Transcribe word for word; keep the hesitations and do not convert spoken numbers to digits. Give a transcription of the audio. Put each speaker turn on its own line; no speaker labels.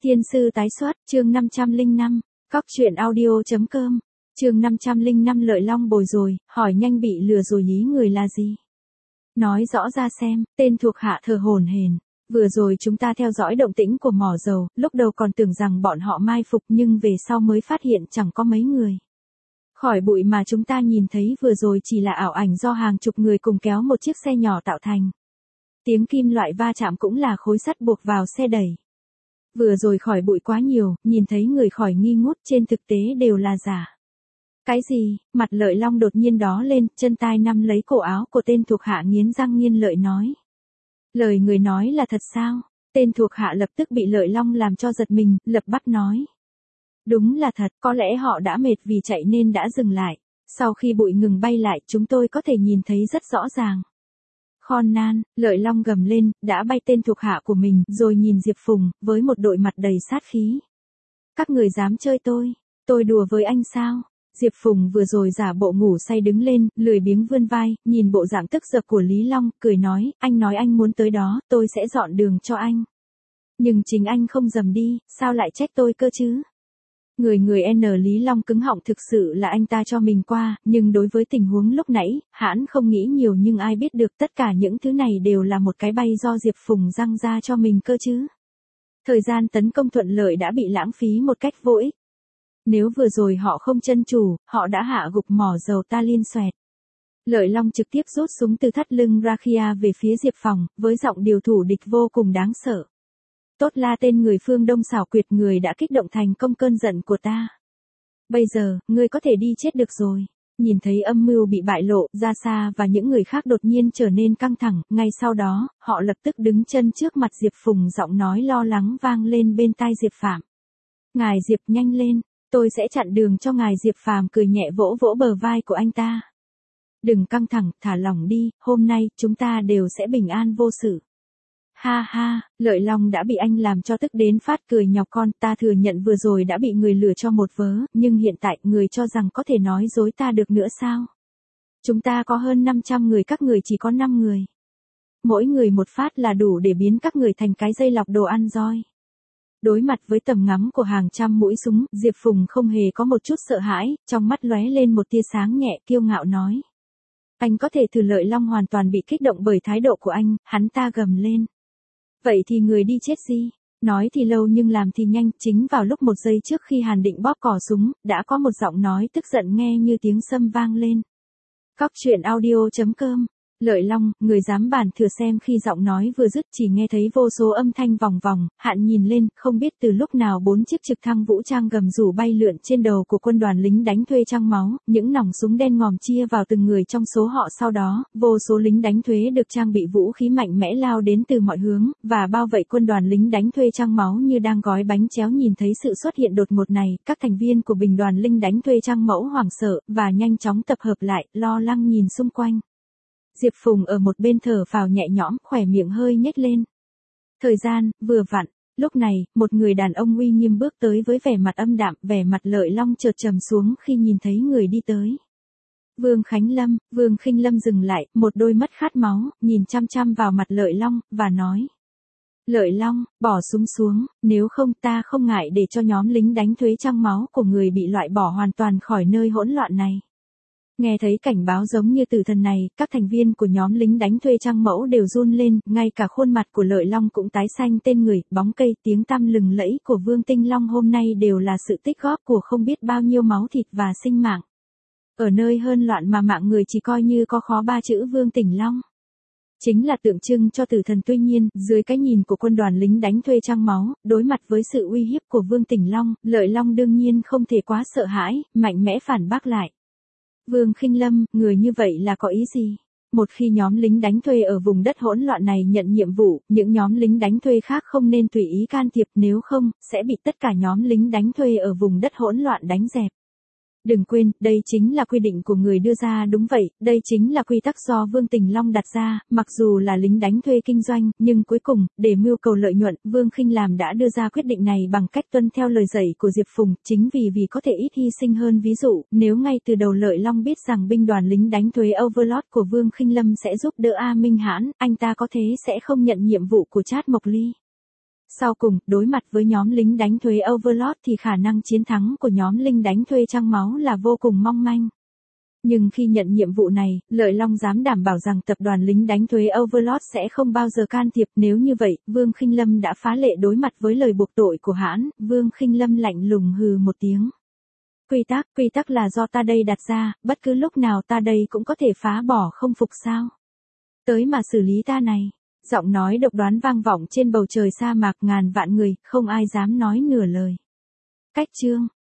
Thiên sư tái xuất, chương năm trăm lẻ năm, cóc truyện audio.com, chương năm trăm lẻ năm Lợi Long bồi rồi, hỏi nhanh bị lừa rồi ý người là gì? Nói rõ ra xem, tên thuộc hạ thờ hổn hển. Vừa rồi chúng ta theo dõi động tĩnh của mỏ dầu, lúc đầu còn tưởng rằng bọn họ mai phục nhưng về sau mới phát hiện chẳng có mấy người. Khỏi bụi mà chúng ta nhìn thấy vừa rồi chỉ là ảo ảnh do hàng chục người cùng kéo một chiếc xe nhỏ tạo thành. Tiếng kim loại va chạm cũng là khối sắt buộc vào xe đẩy. Vừa rồi khỏi bụi quá nhiều, nhìn thấy người khỏi nghi ngút, trên thực tế đều là giả. Cái gì? Mặt Lợi Long đột nhiên đó lên, chân tay nắm lấy cổ áo của tên thuộc hạ nghiến răng nghiến lợi nói. Lời người nói là thật sao? Tên thuộc hạ lập tức bị Lợi Long làm cho giật mình, lập bắt nói. Đúng là thật, có lẽ họ đã mệt vì chạy nên đã dừng lại. Sau khi bụi ngừng bay lại, chúng tôi có thể nhìn thấy rất rõ ràng. Khôn nan, Lợi Long gầm lên, đã bay tên thuộc hạ của mình, rồi nhìn Diệp Phùng, với một đội mặt đầy sát khí. Các người dám chơi tôi, tôi đùa với anh sao? Diệp Phùng vừa rồi giả bộ ngủ say đứng lên, lười biếng vươn vai, nhìn bộ dạng tức giận của Lý Long, cười nói, anh nói anh muốn tới đó, tôi sẽ dọn đường cho anh. Nhưng chính anh không dầm đi, sao lại trách tôi cơ chứ? Người người N Lý Long cứng họng, thực sự là anh ta cho mình qua, nhưng đối với tình huống lúc nãy, hãn không nghĩ nhiều, nhưng ai biết được tất cả những thứ này đều là một cái bay do Diệp Phùng răng ra cho mình cơ chứ. Thời gian tấn công thuận lợi đã bị lãng phí một cách vô ích. Nếu vừa rồi họ không chân chủ, họ đã hạ gục mỏ dầu ta liên xoẹt. Lợi Long trực tiếp rút súng từ thắt lưng Rakia về phía Diệp Phùng, với giọng điều thủ địch vô cùng đáng sợ. Tốt la tên người phương Đông xảo quyệt, người đã kích động thành công cơn giận của ta. Bây giờ, ngươi có thể đi chết được rồi. Nhìn thấy âm mưu bị bại lộ, Gia Sa và những người khác đột nhiên trở nên căng thẳng, ngay sau đó, họ lập tức đứng chân trước mặt Diệp Phùng, giọng nói lo lắng vang lên bên tai Diệp Phạm. Ngài Diệp, nhanh lên, tôi sẽ chặn đường cho ngài. Diệp Phàm cười nhẹ vỗ vỗ bờ vai của anh ta. Đừng căng thẳng, thả lỏng đi, hôm nay, chúng ta đều sẽ bình an vô sự. Ha ha, Lợi Long đã bị anh làm cho tức đến phát cười nhọc con, ta thừa nhận vừa rồi đã bị người lừa cho một vớ, nhưng hiện tại người cho rằng có thể nói dối ta được nữa sao? Chúng ta có hơn năm trăm người, các người chỉ có năm người. Mỗi người một phát là đủ để biến các người thành cái dây lọc đồ ăn roi. Đối mặt với tầm ngắm của hàng trăm mũi súng, Diệp Phùng không hề có một chút sợ hãi, trong mắt lóe lên một tia sáng nhẹ, kiêu ngạo nói. Anh có thể thử. Lợi Long hoàn toàn bị kích động bởi thái độ của anh, hắn ta gầm lên. Vậy thì người đi chết gì? Nói thì lâu nhưng làm thì nhanh, chính vào lúc một giây trước khi Hàn định bóp cò súng, đã có một giọng nói tức giận nghe như tiếng sâm vang lên. Cóc truyện audio.com. Lợi Long, người dám bản thừa. Xem khi giọng nói vừa dứt chỉ nghe thấy vô số âm thanh vòng vòng, Hạn nhìn lên, không biết từ lúc nào bốn chiếc trực thăng vũ trang gầm rủ bay lượn trên đầu của quân đoàn lính đánh thuê Trăng Máu, những nòng súng đen ngòm chia vào từng người trong số họ. Sau đó, vô số lính đánh thuê được trang bị vũ khí mạnh mẽ lao đến từ mọi hướng, và bao vây quân đoàn lính đánh thuê Trăng Máu như đang gói bánh chéo. Nhìn thấy sự xuất hiện đột ngột này, các thành viên của binh đoàn lính đánh thuê Trăng Mẫu hoảng sợ, và nhanh chóng tập hợp lại, lo lắng nhìn xung quanh. Diệp Phùng ở một bên thở phào nhẹ nhõm, khỏe miệng hơi nhếch lên. Thời gian, vừa vặn. Lúc này, một người đàn ông uy nghiêm bước tới với vẻ mặt âm đạm, vẻ mặt Lợi Long chợt trầm xuống khi nhìn thấy người đi tới. Vương Khánh Lâm. Vương Khinh Lâm dừng lại, một đôi mắt khát máu, nhìn chăm chăm vào mặt Lợi Long, và nói. Lợi Long, bỏ súng xuống, nếu không ta không ngại để cho nhóm lính đánh thuê Trăng Máu của người bị loại bỏ hoàn toàn khỏi nơi hỗn loạn này. Nghe thấy cảnh báo giống như tử thần này, các thành viên của nhóm lính đánh thuê Trăng Mẫu đều run lên, ngay cả khuôn mặt của Lợi Long cũng tái xanh. Tên người, bóng cây, tiếng tăm lừng lẫy của Vương Tinh Long hôm nay đều là sự tích góp của không biết bao nhiêu máu thịt và sinh mạng. Ở nơi hơn loạn mà mạng người chỉ coi như có khó ba chữ Vương Tỉnh Long. Chính là tượng trưng cho tử thần. Tuy nhiên, dưới cái nhìn của quân đoàn lính đánh thuê Trăng Máu, đối mặt với sự uy hiếp của Vương Tỉnh Long, Lợi Long đương nhiên không thể quá sợ hãi, mạnh mẽ phản bác lại. Vương Khinh Lâm, người như vậy là có ý gì? Một khi nhóm lính đánh thuê ở vùng đất hỗn loạn này nhận nhiệm vụ, những nhóm lính đánh thuê khác không nên tùy ý can thiệp, nếu không, sẽ bị tất cả nhóm lính đánh thuê ở vùng đất hỗn loạn đánh dẹp. Đừng quên, đây chính là quy định của người đưa ra. Đúng vậy, đây chính là quy tắc do Vương Tỉnh Long đặt ra, mặc dù là lính đánh thuê kinh doanh, nhưng cuối cùng, để mưu cầu lợi nhuận, Vương Khinh Làm đã đưa ra quyết định này bằng cách tuân theo lời dạy của Diệp Phùng, chính vì vì có thể ít hy sinh hơn. Ví dụ, nếu ngay từ đầu Lợi Long biết rằng binh đoàn lính đánh thuê Overlord của Vương Khinh Lâm sẽ giúp đỡ A Minh Hãn, anh ta có thế sẽ không nhận nhiệm vụ của Trát Mộc Ly. Sau cùng, đối mặt với nhóm lính đánh thuê Overlord thì khả năng chiến thắng của nhóm lính đánh thuê trăng máu là vô cùng mong manh. Nhưng khi nhận nhiệm vụ này, Lợi Long dám đảm bảo rằng tập đoàn lính đánh thuê Overlord sẽ không bao giờ can thiệp. Nếu như vậy, Vương Khinh Lâm đã phá lệ đối mặt với lời buộc tội của hãn. Vương Khinh Lâm lạnh lùng hừ một tiếng. Quy tắc, quy tắc là do ta đây đặt ra, bất cứ lúc nào ta đây cũng có thể phá bỏ không phục sao. Tới mà xử lý ta này. Giọng nói độc đoán vang vọng trên bầu trời sa mạc ngàn vạn người, không ai dám nói nửa lời. Cách chương